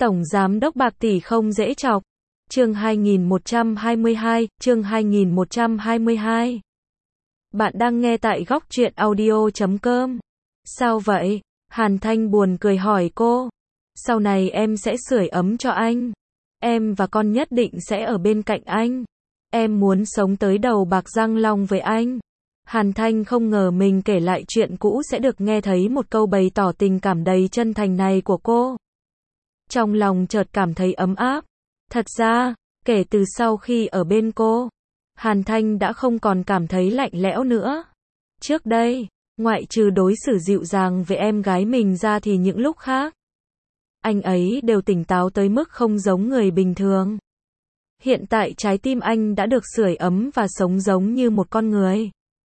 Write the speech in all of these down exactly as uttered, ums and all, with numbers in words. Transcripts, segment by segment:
Tổng Giám đốc bạc tỷ không dễ chọc. Chương hai nghìn một trăm hai mươi hai, chương hai nghìn một trăm hai mươi hai. Bạn đang nghe tại góc truyện audio chấm com. Sao vậy? Hàn Thanh buồn cười hỏi cô. Sau này em sẽ sưởi ấm cho anh. Em và con nhất định sẽ ở bên cạnh anh. Em muốn sống tới đầu bạc răng long với anh. Hàn Thanh không ngờ mình kể lại chuyện cũ sẽ được nghe thấy một câu bày tỏ tình cảm đầy chân thành này của cô. Trong lòng chợt cảm thấy ấm áp. Thật ra, kể từ sau khi ở bên cô, Hàn Thanh đã không còn cảm thấy lạnh lẽo nữa. Trước đây, ngoại trừ đối xử dịu dàng với em gái mình ra thì những lúc khác, anh ấy đều tỉnh táo tới mức không giống người bình thường. Hiện tại trái tim anh đã được sưởi ấm và sống giống như một con người.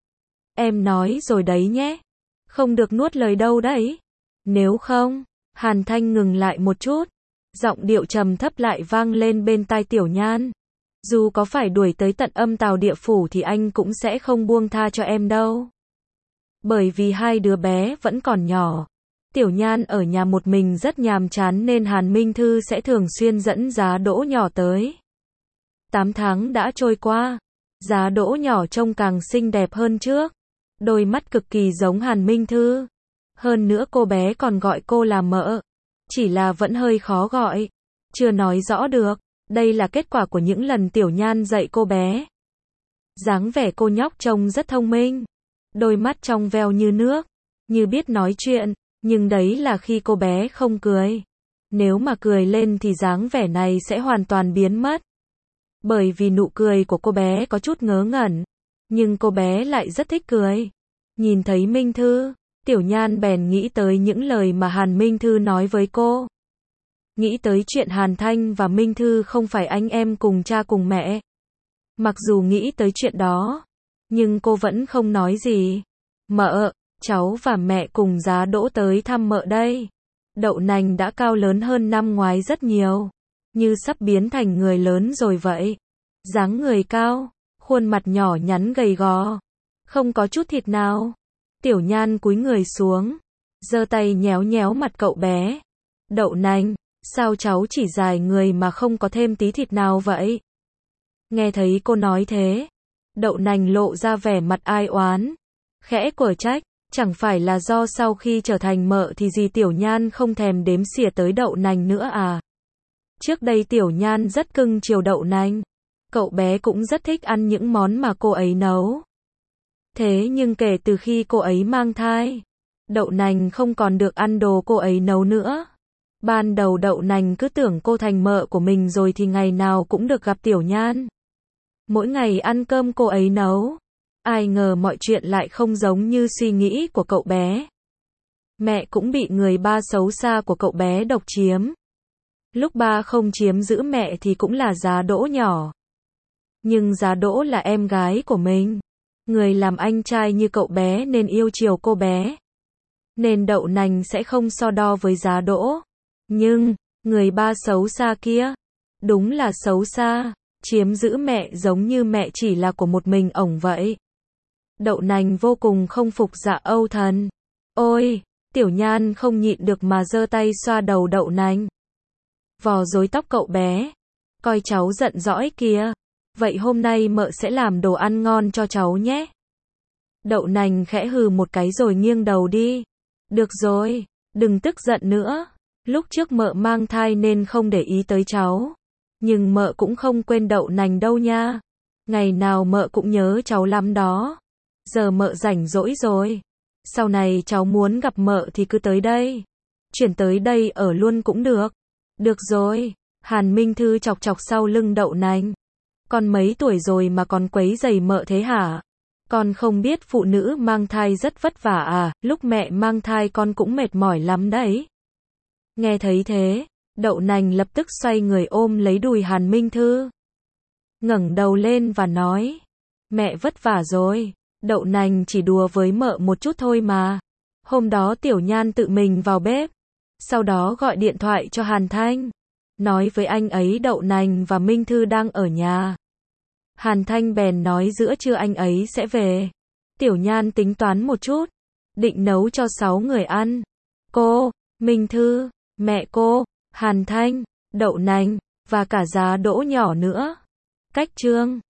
Em nói rồi đấy nhé. Không được nuốt lời đâu đấy. Nếu không, Hàn Thanh ngừng lại một chút. Giọng điệu trầm thấp lại vang lên bên tai Tiểu Nhan. Dù có phải đuổi tới tận âm tào địa phủ thì anh cũng sẽ không buông tha cho em đâu. Bởi vì hai đứa bé vẫn còn nhỏ. Tiểu Nhan ở nhà một mình rất nhàm chán nên Hàn Minh Thư sẽ thường xuyên dẫn Giá Đỗ nhỏ tới. Tám tháng đã trôi qua. Giá Đỗ nhỏ trông càng xinh đẹp hơn trước. Đôi mắt cực kỳ giống Hàn Minh Thư. Hơn nữa cô bé còn gọi cô là mợ. Chỉ là vẫn hơi khó gọi. Chưa nói rõ được. Đây là kết quả của những lần Tiểu Nhan dạy cô bé. Dáng vẻ cô nhóc trông rất thông minh. Đôi mắt trong veo như nước. Như biết nói chuyện. Nhưng đấy là khi cô bé không cười. Nếu mà cười lên thì dáng vẻ này sẽ hoàn toàn biến mất. Bởi vì nụ cười của cô bé có chút ngớ ngẩn. Nhưng cô bé lại rất thích cười. Nhìn thấy Minh Thư, Tiểu Nhan bèn nghĩ tới những lời mà Hàn Minh Thư nói với cô. Nghĩ tới chuyện Hàn Thanh và Minh Thư không phải anh em cùng cha cùng mẹ. Mặc dù nghĩ tới chuyện đó, nhưng cô vẫn không nói gì. Mợ, cháu và mẹ cùng Giá Đỗ tới thăm mợ đây. Đậu Nành đã cao lớn hơn năm ngoái rất nhiều. Như sắp biến thành người lớn rồi vậy. Dáng người cao, khuôn mặt nhỏ nhắn gầy gò. Không có chút thịt nào. Tiểu Nhan cúi người xuống. Giơ tay nhéo nhéo mặt cậu bé. Đậu Nành, sao cháu chỉ dài người mà không có thêm tí thịt nào vậy? Nghe thấy cô nói thế. Đậu Nành lộ ra vẻ mặt ai oán. Khẽ quở trách. Chẳng phải là do sau khi trở thành mợ thì gì Tiểu Nhan không thèm đếm xỉa tới Đậu Nành nữa à? Trước đây Tiểu Nhan rất cưng chiều Đậu Nành. Cậu bé cũng rất thích ăn những món mà cô ấy nấu. Thế nhưng kể từ khi cô ấy mang thai, Đậu Nành không còn được ăn đồ cô ấy nấu nữa. Ban đầu Đậu Nành cứ tưởng cô thành mợ của mình rồi thì ngày nào cũng được gặp Tiểu Nhan. Mỗi ngày ăn cơm cô ấy nấu. Ai ngờ mọi chuyện lại không giống như suy nghĩ của cậu bé. Mẹ cũng bị người ba xấu xa của cậu bé độc chiếm. Lúc ba không chiếm giữ mẹ thì cũng là Giá Đỗ nhỏ. Nhưng Giá Đỗ là em gái của mình. Người làm anh trai như cậu bé nên yêu chiều cô bé. Nên Đậu Nành sẽ không so đo với Giá Đỗ. Nhưng, người ba xấu xa kia, đúng là xấu xa, chiếm giữ mẹ giống như mẹ chỉ là của một mình ổng vậy. Đậu Nành vô cùng không phục Dạ Âu Thần. Ôi, Tiểu Nhan không nhịn được mà giơ tay xoa đầu Đậu Nành. Vò rối tóc cậu bé. Coi cháu giận dõi kìa. Vậy hôm nay mợ sẽ làm đồ ăn ngon cho cháu nhé. Đậu Nành khẽ hừ một cái rồi nghiêng đầu đi. Được rồi, đừng tức giận nữa. Lúc trước mợ mang thai nên không để ý tới cháu. Nhưng mợ cũng không quên Đậu Nành đâu nha. Ngày nào mợ cũng nhớ cháu lắm đó. Giờ mợ rảnh rỗi rồi. Sau này cháu muốn gặp mợ thì cứ tới đây. Chuyển tới đây ở luôn cũng được. Được rồi. Hàn Minh Thư chọc chọc sau lưng Đậu Nành. Con mấy tuổi rồi mà còn quấy rầy mợ thế hả? Con không biết phụ nữ mang thai rất vất vả à? Lúc mẹ mang thai con cũng mệt mỏi lắm đấy. Nghe thấy thế, Đậu Nành lập tức xoay người ôm lấy đùi Hàn Minh Thư. Ngẩng đầu lên và nói. Mẹ vất vả rồi. Đậu Nành chỉ đùa với mợ một chút thôi mà. Hôm đó Tiểu Nhan tự mình vào bếp. Sau đó gọi điện thoại cho Hàn Thanh. Nói với anh ấy Đậu Nành và Minh Thư đang ở nhà. Hàn Thanh bèn nói giữa trưa anh ấy sẽ về. Tiểu Nhan tính toán một chút. Định nấu cho sáu người ăn. Cô, Minh Thư, mẹ cô, hàn thanh, đậu nành, và cả giá đỗ nhỏ nữa. Cách trương